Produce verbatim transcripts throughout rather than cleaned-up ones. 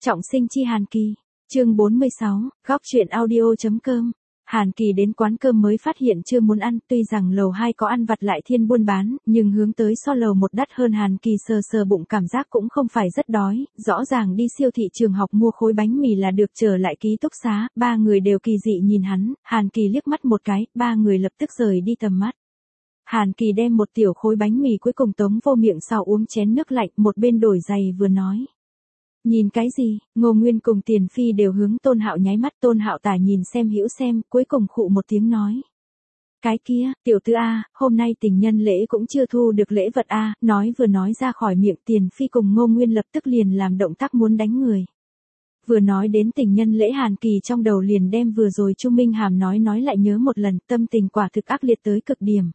Trọng sinh chi Hàn Kỳ. Chương bốn mươi sáu, góc truyện audio chấm com. Hàn Kỳ đến quán cơm mới phát hiện chưa muốn ăn, tuy rằng lầu hai có ăn vặt lại thiên buôn bán, nhưng hướng tới so lầu một đắt hơn. Hàn Kỳ sờ sờ bụng cảm giác cũng không phải rất đói, rõ ràng đi siêu thị trường học mua khối bánh mì là được. Trở lại ký túc xá, ba người đều kỳ dị nhìn hắn, Hàn Kỳ liếc mắt một cái, ba người lập tức rời đi tầm mắt. Hàn Kỳ đem một tiểu khối bánh mì cuối cùng tống vô miệng sau uống chén nước lạnh, một bên đổi giày vừa nói. Nhìn cái gì? Ngô Nguyên cùng Tiền Phi đều hướng Tôn Hạo nháy mắt. Tôn Hạo tả nhìn xem hữu xem, cuối cùng khụ một tiếng nói. Cái kia, tiểu tư A, hôm nay tình nhân lễ cũng chưa thu được lễ vật A, nói vừa nói ra khỏi miệng. Tiền Phi cùng Ngô Nguyên lập tức liền làm động tác muốn đánh người. Vừa nói đến tình nhân lễ, Hàn Kỳ trong đầu liền đem vừa rồi Chu Minh Hàm nói nói lại nhớ một lần, tâm tình quả thực ác liệt tới cực điểm.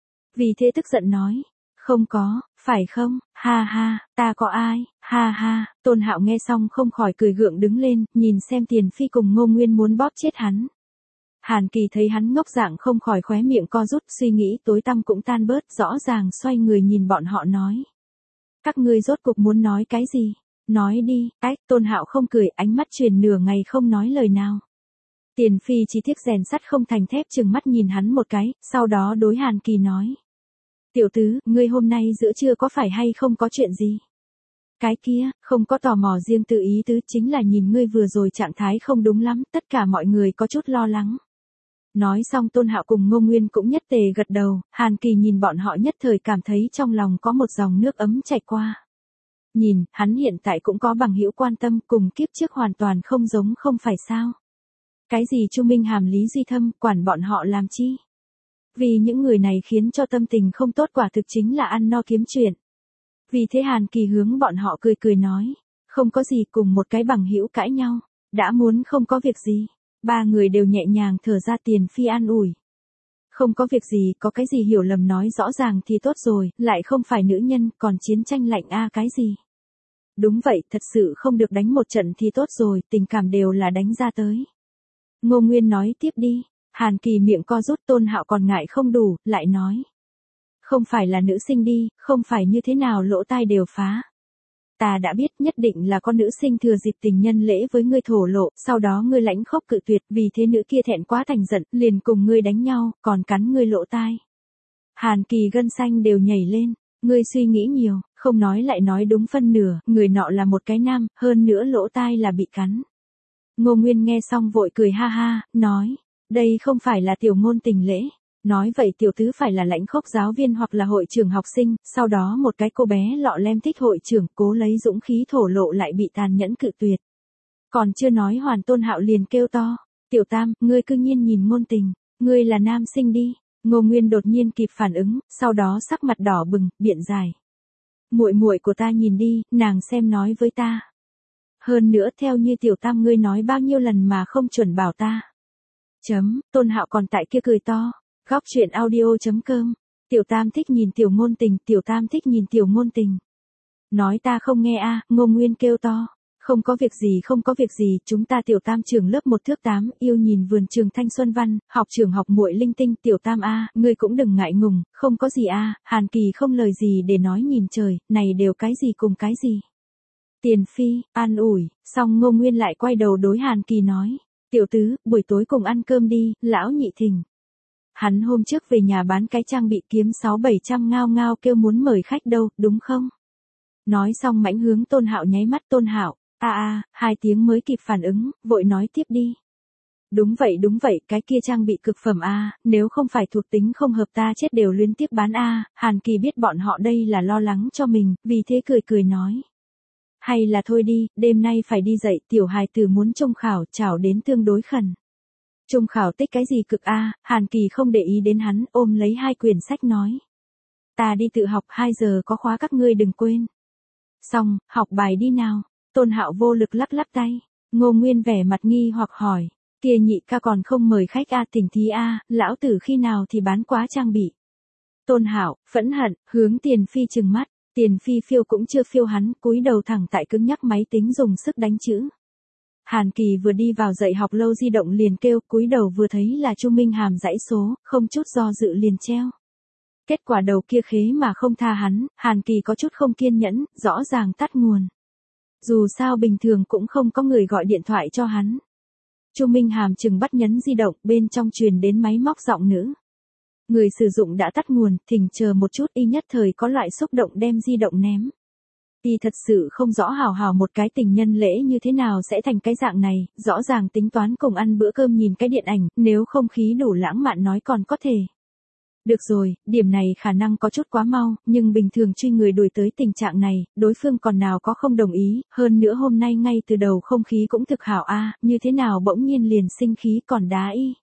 Vì thế tức giận nói. Không có, phải không, ha ha, ta có ai, ha ha. Tôn Hạo nghe xong không khỏi cười gượng đứng lên, nhìn xem Tiền Phi cùng Ngô Nguyên muốn bóp chết hắn. Hàn Kỳ thấy hắn ngốc dạng không khỏi khóe miệng co rút, suy nghĩ tối tăm cũng tan bớt, rõ ràng xoay người nhìn bọn họ nói. Các ngươi rốt cục muốn nói cái gì? Nói đi, ách. Tôn Hạo không cười, ánh mắt truyền nửa ngày không nói lời nào. Tiền Phi chỉ tiếc rèn sắt không thành thép, chừng mắt nhìn hắn một cái, sau đó đối Hàn Kỳ nói. Tiểu tứ, ngươi hôm nay giữa trưa có phải hay không có chuyện gì? Cái kia, không có tò mò riêng tự ý tứ, chính là nhìn ngươi vừa rồi trạng thái không đúng lắm, tất cả mọi người có chút lo lắng. Nói xong Tôn Hạo cùng Ngô Nguyên cũng nhất tề gật đầu, Hàn Kỳ nhìn bọn họ nhất thời cảm thấy trong lòng có một dòng nước ấm chảy qua. Nhìn, hắn hiện tại cũng có bằng hữu quan tâm, cùng kiếp trước hoàn toàn không giống không phải sao? Cái gì Chu Minh Hàm Lý Duy Thâm, quản bọn họ làm chi? Vì những người này khiến cho tâm tình không tốt, quả thực chính là ăn no kiếm chuyện. Vì thế Hàn Kỳ hướng bọn họ cười cười nói. Không có gì, cùng một cái bằng hữu cãi nhau. Đã muốn không có việc gì. Ba người đều nhẹ nhàng thở ra. Tiền Phi an ủi. Không có việc gì, có cái gì hiểu lầm nói rõ ràng thì tốt rồi, lại không phải nữ nhân, còn chiến tranh lạnh a à, cái gì. Đúng vậy, thật sự không được đánh một trận thì tốt rồi, tình cảm đều là đánh ra tới. Ngô Nguyên nói tiếp đi. Hàn Kỳ miệng co rút. Tôn Hạo còn ngại không đủ, lại nói. Không phải là nữ sinh đi, không phải như thế nào lỗ tai đều phá. Ta đã biết, nhất định là con nữ sinh thừa dịp tình nhân lễ với ngươi thổ lộ, sau đó ngươi lãnh khốc cự tuyệt, vì thế nữ kia thẹn quá thành giận, liền cùng ngươi đánh nhau, còn cắn ngươi lỗ tai. Hàn Kỳ gân xanh đều nhảy lên, ngươi suy nghĩ nhiều, không nói lại nói đúng phân nửa, người nọ là một cái nam, hơn nữa lỗ tai là bị cắn. Ngô Nguyên nghe xong vội cười ha ha, nói. Đây không phải là tiểu ngôn tình lễ. Nói vậy tiểu tứ phải là lãnh khốc giáo viên hoặc là hội trưởng học sinh, sau đó một cái cô bé lọ lem thích hội trưởng, cố lấy dũng khí thổ lộ lại bị tàn nhẫn cự tuyệt. Còn chưa nói hoàn, Tôn Hạo liền kêu to. Tiểu Tam, ngươi cư nhiên nhìn ngôn tình, ngươi là nam sinh đi. Ngô Nguyên đột nhiên kịp phản ứng, sau đó sắc mặt đỏ bừng, biện giải. Muội muội của ta nhìn đi, nàng xem nói với ta. Hơn nữa theo như Tiểu Tam ngươi nói bao nhiêu lần mà không chuẩn bảo ta. Chấm, Tôn Hạo còn tại kia cười to. Góc truyện audio chấm com. Tiểu Tam thích nhìn tiểu ngôn tình, Tiểu Tam thích nhìn tiểu ngôn tình. Nói ta không nghe a. À, Ngô Nguyên kêu to. Không có việc gì, không có việc gì, chúng ta Tiểu Tam trường lớp một thước tám, yêu nhìn vườn trường thanh xuân văn, học trường học muội linh tinh. Tiểu Tam a, à, ngươi cũng đừng ngại ngùng, không có gì a. À. Hàn Kỳ không lời gì để nói, nhìn trời, này đều cái gì cùng cái gì. Tiền Phi, an ủi, xong Ngô Nguyên lại quay đầu đối Hàn Kỳ nói. Tiểu tứ, buổi tối cùng ăn cơm đi, lão nhị thỉnh. Hắn hôm trước về nhà bán cái trang bị kiếm sáu bảy trăm ngao ngao kêu muốn mời khách đâu, đúng không? Nói xong mãnh hướng Tôn Hạo nháy mắt. Tôn Hạo, a a, hai tiếng mới kịp phản ứng, vội nói tiếp đi. Đúng vậy đúng vậy, cái kia trang bị cực phẩm a, nếu không phải thuộc tính không hợp ta chết đều liên tiếp bán a. Hàn Kỳ biết bọn họ đây là lo lắng cho mình, vì thế cười cười nói. Hay là thôi đi, đêm nay phải đi dậy, tiểu hài tử muốn trung khảo, chảo đến tương đối khẩn. Trung khảo tích cái gì cực a? À, Hàn Kỳ không để ý đến hắn, ôm lấy hai quyển sách nói. Ta đi tự học, hai giờ có khóa các ngươi đừng quên. Xong, học bài đi nào. Tôn Hạo vô lực lắc lắc tay. Ngô Nguyên vẻ mặt nghi hoặc hỏi. Kia nhị ca còn không mời khách a, thỉnh thí a, lão tử khi nào thì bán quá trang bị. Tôn Hạo, phẫn hận, hướng Tiền Phi trừng mắt. Tiền Phi phiêu cũng chưa phiêu hắn, cúi đầu thẳng tại cứng nhắc máy tính dùng sức đánh chữ. Hàn Kỳ vừa đi vào dạy học lâu di động liền kêu, cúi đầu vừa thấy là Chu Minh Hàm dãy số, không chút do dự liền treo. Kết quả đầu kia khế mà không tha hắn, Hàn Kỳ có chút không kiên nhẫn, rõ ràng tắt nguồn. Dù sao bình thường cũng không có người gọi điện thoại cho hắn. Chu Minh Hàm chừng bắt nhấn di động, bên trong truyền đến máy móc giọng nữ. Người sử dụng đã tắt nguồn, thỉnh chờ một chút, y nhất thời có loại xúc động đem di động ném. Y thật sự không rõ hào hào một cái tình nhân lễ như thế nào sẽ thành cái dạng này, rõ ràng tính toán cùng ăn bữa cơm nhìn cái điện ảnh, nếu không khí đủ lãng mạn nói còn có thể. Được rồi, điểm này khả năng có chút quá mau, nhưng bình thường truy người đuổi tới tình trạng này, đối phương còn nào có không đồng ý, hơn nữa hôm nay ngay từ đầu không khí cũng thực hảo a, như thế nào bỗng nhiên liền sinh khí còn đá y.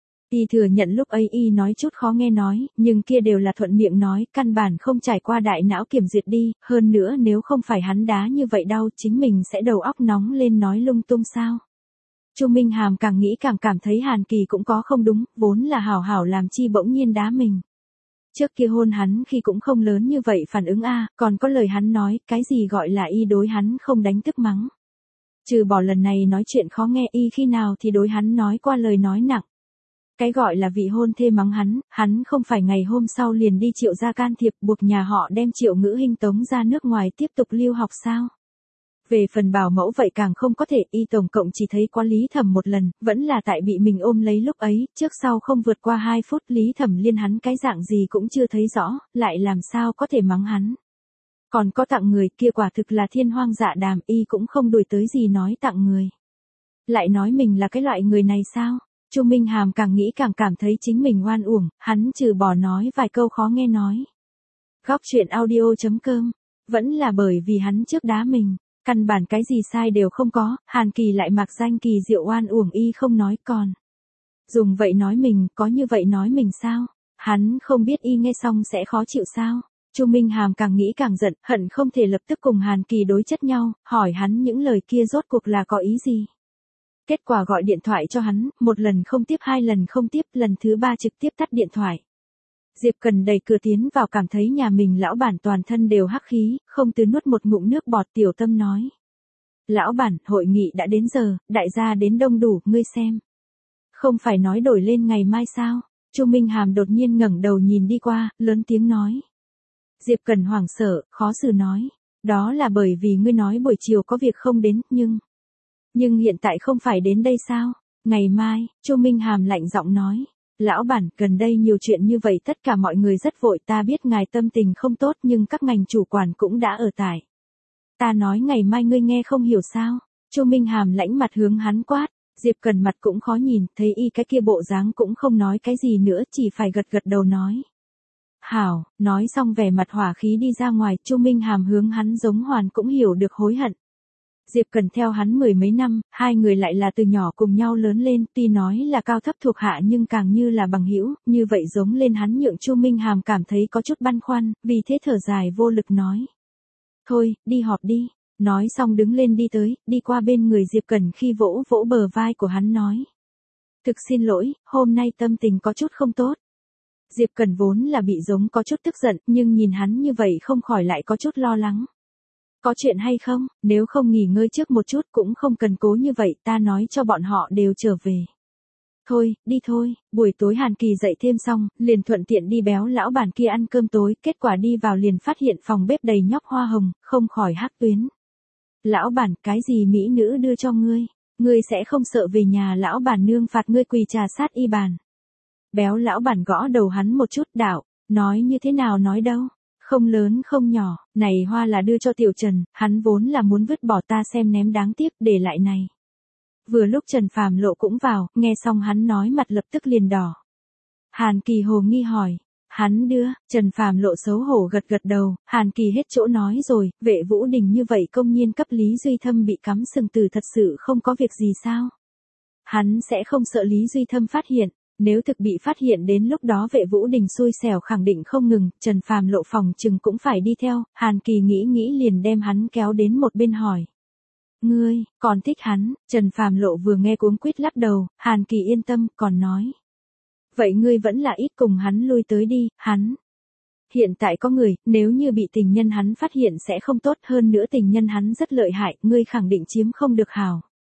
Y thừa nhận lúc ấy y nói chút khó nghe nói, nhưng kia đều là thuận miệng nói, căn bản không trải qua đại não kiểm duyệt đi, hơn nữa nếu không phải hắn đá như vậy đau, chính mình sẽ đầu óc nóng lên nói lung tung sao. Chu Minh Hàm càng nghĩ càng cảm thấy Hàn Kỳ cũng có không đúng, vốn là hảo hảo làm chi bỗng nhiên đá mình. Trước kia hôn hắn khi cũng không lớn như vậy phản ứng a, còn có lời hắn nói, cái gì gọi là y đối hắn không đánh tức mắng. Trừ bỏ lần này nói chuyện khó nghe, y khi nào thì đối hắn nói qua lời nói nặng. Cái gọi là vị hôn thê mắng hắn, hắn không phải ngày hôm sau liền đi Triệu gia can thiệp buộc nhà họ đem Triệu Ngữ Hinh tống ra nước ngoài tiếp tục lưu học sao. Về phần bảo mẫu vậy càng không có thể, y tổng cộng chỉ thấy qua Lý Thẩm một lần, vẫn là tại bị mình ôm lấy lúc ấy, trước sau không vượt qua hai phút, Lý Thẩm liên hắn cái dạng gì cũng chưa thấy rõ, lại làm sao có thể mắng hắn. Còn có tặng người kia quả thực là thiên hoang dạ đàm, y cũng không đuổi tới gì nói tặng người. Lại nói mình là cái loại người này sao? Chu Minh Hàm càng nghĩ càng cảm thấy chính mình oan uổng, hắn trừ bỏ nói vài câu khó nghe nói. Góc truyện audio chấm com, vẫn là bởi vì hắn trước đá mình. Căn bản cái gì sai đều không có, Hàn Kỳ lại mặc danh kỳ diệu oan uổng y không nói còn. Dùng vậy nói mình, có như vậy nói mình sao? Hắn không biết y nghe xong sẽ khó chịu sao? Chu Minh Hàm càng nghĩ càng giận, hận không thể lập tức cùng Hàn Kỳ đối chất nhau, hỏi hắn những lời kia rốt cuộc là có ý gì? Kết quả gọi điện thoại cho hắn, một lần không tiếp hai lần không tiếp, lần thứ ba trực tiếp tắt điện thoại. Diệp Cần đẩy cửa tiến vào cảm thấy nhà mình lão bản toàn thân đều hắc khí, không từ nuốt một ngụm nước bọt, tiểu tâm nói. Lão bản, hội nghị đã đến giờ, đại gia đến đông đủ, ngươi xem. Không phải nói đổi lên ngày mai sao? Chu Minh Hàm đột nhiên ngẩng đầu nhìn đi qua, lớn tiếng nói. Diệp Cần hoảng sợ, khó xử nói. Đó là bởi vì ngươi nói buổi chiều có việc không đến, nhưng... Nhưng hiện tại không phải đến đây sao? Ngày mai, Chu Minh Hàm lạnh giọng nói. Lão bản, gần đây nhiều chuyện như vậy tất cả mọi người rất vội, ta biết ngài tâm tình không tốt nhưng các ngành chủ quản cũng đã ở tại. Ta nói ngày mai ngươi nghe không hiểu sao? Chu Minh Hàm lãnh mặt hướng hắn quát, Diệp Cần mặt cũng khó nhìn, thấy y cái kia bộ dáng cũng không nói cái gì nữa, chỉ phải gật gật đầu nói. Hảo, nói xong vẻ mặt hỏa khí đi ra ngoài, Chu Minh Hàm hướng hắn giống hoàn cũng hiểu được hối hận. Diệp Cần theo hắn mười mấy năm, hai người lại là từ nhỏ cùng nhau lớn lên, tuy nói là cao thấp thuộc hạ nhưng càng như là bằng hữu, như vậy giống lên hắn nhượng Chu Minh Hàm cảm thấy có chút băn khoăn, vì thế thở dài vô lực nói. Thôi, đi họp đi. Nói xong đứng lên đi tới, đi qua bên người Diệp Cần khi vỗ vỗ bờ vai của hắn nói. Thực xin lỗi, hôm nay tâm tình có chút không tốt. Diệp Cần vốn là bị giống có chút tức giận, nhưng nhìn hắn như vậy không khỏi lại có chút lo lắng. Có chuyện hay không, nếu không nghỉ ngơi trước một chút cũng không cần cố như vậy, ta nói cho bọn họ đều trở về. Thôi, đi thôi, buổi tối Hàn Kỳ dậy thêm xong, liền thuận tiện đi béo lão bản kia ăn cơm tối, kết quả đi vào liền phát hiện phòng bếp đầy nhóc hoa hồng, không khỏi hắc tuyến. Lão bản, cái gì mỹ nữ đưa cho ngươi, ngươi sẽ không sợ về nhà lão bản nương phạt ngươi quỳ trà sát y bàn. Béo lão bản gõ đầu hắn một chút, đạo, nói như thế nào nói đâu. Không lớn không nhỏ, này hoa là đưa cho Tiểu Trần, hắn vốn là muốn vứt bỏ ta xem ném đáng tiếc, để lại này. Vừa lúc Trần Phàm Lộ cũng vào, nghe xong hắn nói mặt lập tức liền đỏ. Hàn Kỳ hồ nghi hỏi, hắn đưa, Trần Phàm Lộ xấu hổ gật gật đầu, Hàn Kỳ hết chỗ nói rồi, Vệ Vũ Đình như vậy công nhiên cấp Lý Duy Thâm bị cắm sừng từ thật sự không có việc gì sao? Hắn sẽ không sợ Lý Duy Thâm phát hiện. Nếu thực bị phát hiện đến lúc đó Vệ Vũ Đình xui xẻo khẳng định không ngừng, Trần Phàm Lộ phòng chừng cũng phải đi theo, Hàn Kỳ nghĩ nghĩ liền đem hắn kéo đến một bên hỏi. Ngươi, còn thích hắn, Trần Phàm Lộ vừa nghe cuống quýt lắc đầu, Hàn Kỳ yên tâm, còn nói. Vậy ngươi vẫn là ít cùng hắn lui tới đi, hắn. Hiện tại có người, nếu như bị tình nhân hắn phát hiện sẽ không tốt, hơn nữa tình nhân hắn rất lợi hại, ngươi khẳng định chiếm không được hảo.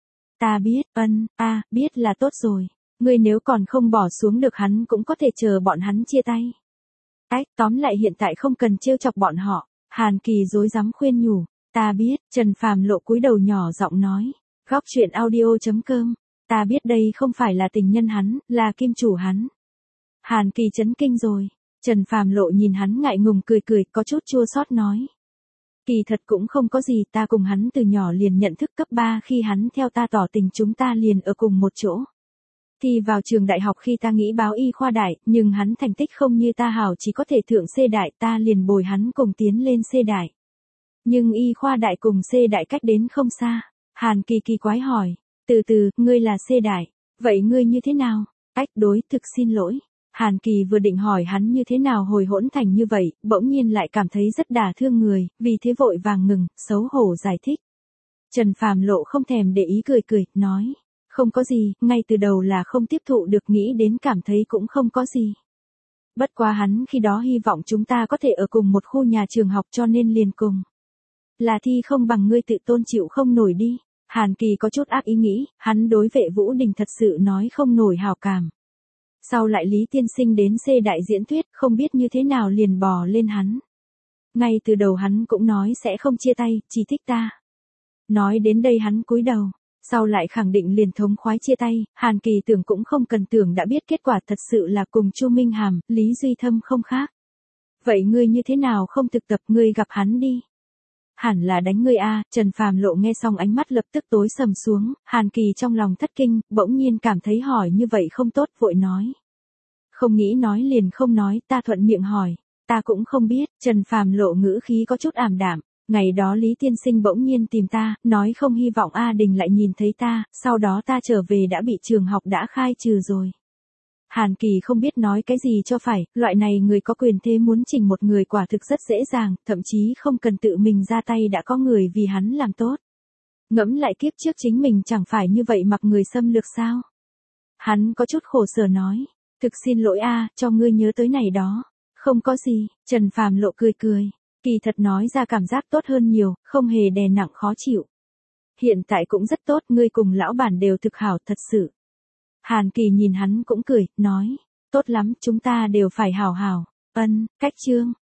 Ta biết, ân, ta, biết là tốt rồi. Ngươi nếu còn không bỏ xuống được hắn cũng có thể chờ bọn hắn chia tay. Ách, tóm lại hiện tại không cần trêu chọc bọn họ. Hàn Kỳ dối dám khuyên nhủ. Ta biết, Trần Phàm Lộ cúi đầu nhỏ giọng nói. Góc chuyện audio.com. Ta biết đây không phải là tình nhân hắn, là kim chủ hắn. Hàn Kỳ chấn kinh rồi. Trần Phàm Lộ nhìn hắn ngại ngùng cười cười, có chút chua xót nói. Kỳ thật cũng không có gì, ta cùng hắn từ nhỏ liền nhận thức, cấp ba khi hắn theo ta tỏ tình chúng ta liền ở cùng một chỗ. Thì vào trường đại học khi ta nghĩ báo y khoa đại, nhưng hắn thành tích không như ta hảo, chỉ có thể thượng C đại, ta liền bồi hắn cùng tiến lên C đại. Nhưng y khoa đại cùng C đại cách đến không xa. Hàn Kỳ kỳ quái hỏi, từ từ, ngươi là C đại, vậy ngươi như thế nào? Ách đối, thực xin lỗi. Hàn Kỳ vừa định hỏi hắn như thế nào hồi hỗn thành như vậy, bỗng nhiên lại cảm thấy rất đả thương người, vì thế vội vàng ngừng, xấu hổ giải thích. Trần Phàm Lộ không thèm để ý cười cười, nói, không có gì, ngay từ đầu là không tiếp thụ được, nghĩ đến cảm thấy cũng không có gì. Bất quá hắn khi đó hy vọng chúng ta có thể ở cùng một khu nhà trường học cho nên liền cùng. Là thi không bằng ngươi tự tôn chịu không nổi đi. Hàn Kỳ có chút ác ý nghĩ, hắn đối Vệ Vũ Đình thật sự nói không nổi hào cảm. Sau lại Lý Tiên Sinh đến C đại diễn thuyết, không biết như thế nào liền bò lên hắn. Ngay từ đầu hắn cũng nói sẽ không chia tay, chỉ thích ta. Nói đến đây hắn cúi đầu, sau lại khẳng định liền thống khoái chia tay, Hàn Kỳ tưởng cũng không cần tưởng đã biết kết quả, thật sự là cùng Chu Minh Hàm, Lý Duy Thâm không khác. Vậy ngươi như thế nào không thực tập, ngươi gặp hắn đi. Hẳn là đánh ngươi a. Trần Phàm Lộ nghe xong ánh mắt lập tức tối sầm xuống, Hàn Kỳ trong lòng thất kinh, bỗng nhiên cảm thấy hỏi như vậy không tốt, vội nói. Không nghĩ nói liền không nói, ta thuận miệng hỏi, ta cũng không biết. Trần Phàm Lộ ngữ khí có chút ảm đạm, ngày đó Lý Tiên Sinh bỗng nhiên tìm ta, nói không hy vọng A Đình lại nhìn thấy ta, sau đó ta trở về đã bị trường học đã khai trừ rồi. Hàn Kỳ không biết nói cái gì cho phải, loại này người có quyền thế muốn chỉnh một người quả thực rất dễ dàng, thậm chí không cần tự mình ra tay đã có người vì hắn làm tốt. Ngẫm lại kiếp trước chính mình chẳng phải như vậy mặc người xâm lược sao? Hắn có chút khổ sở nói, thực xin lỗi a, cho ngươi nhớ tới này đó. Không có gì, Trần Phàm Lộ cười cười, kỳ thật nói ra cảm giác tốt hơn nhiều, không hề đè nặng khó chịu. Hiện tại cũng rất tốt, ngươi cùng lão bản đều thực hảo thật sự. Hàn Kỳ nhìn hắn cũng cười, nói, tốt lắm, chúng ta đều phải hảo hảo. Ân, cách chương.